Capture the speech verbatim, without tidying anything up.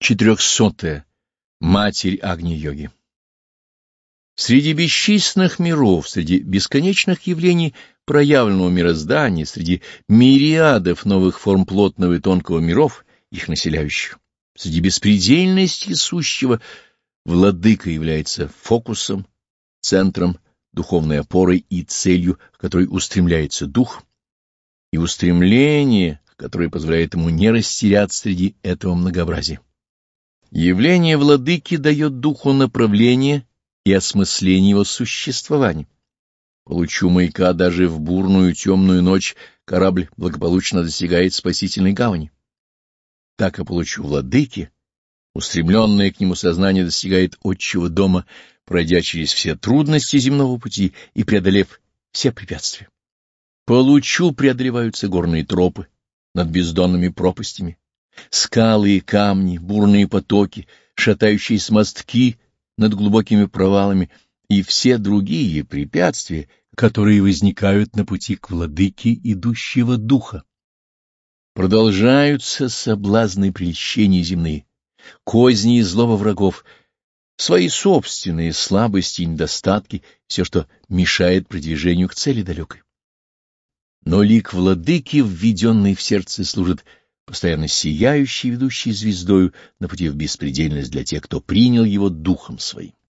Четырехсотая. Матерь Агни-йоги. Среди бесчисленных миров, среди бесконечных явлений проявленного мироздания, среди мириадов новых форм плотного и тонкого миров, их населяющих, среди беспредельности сущего, владыка является фокусом, центром, духовной опорой и целью, к которой устремляется дух, и устремление, которое позволяет ему не растеряться среди этого многообразия. Явление владыки дает духу направление и осмысление его существования. По лучу маяка даже в бурную темную ночь корабль благополучно достигает спасительной гавани. Так и по лучу владыки устремленное к нему сознание достигает отчего дома, пройдя через все трудности земного пути и преодолев все препятствия. По лучу преодолеваются горные тропы над бездонными пропастями, скалы и камни, бурные потоки, шатающиеся мостки над глубокими провалами и все другие препятствия, которые возникают на пути к владыке идущего духа. Продолжаются соблазны и прельщения земные, козни и злоба врагов, свои собственные слабости и недостатки, все, что мешает продвижению к цели далекой. Но лик владыки, введенный в сердце, служит постоянно сияющей ведущей звездою на пути в беспредельность для тех, кто принял его духом своим.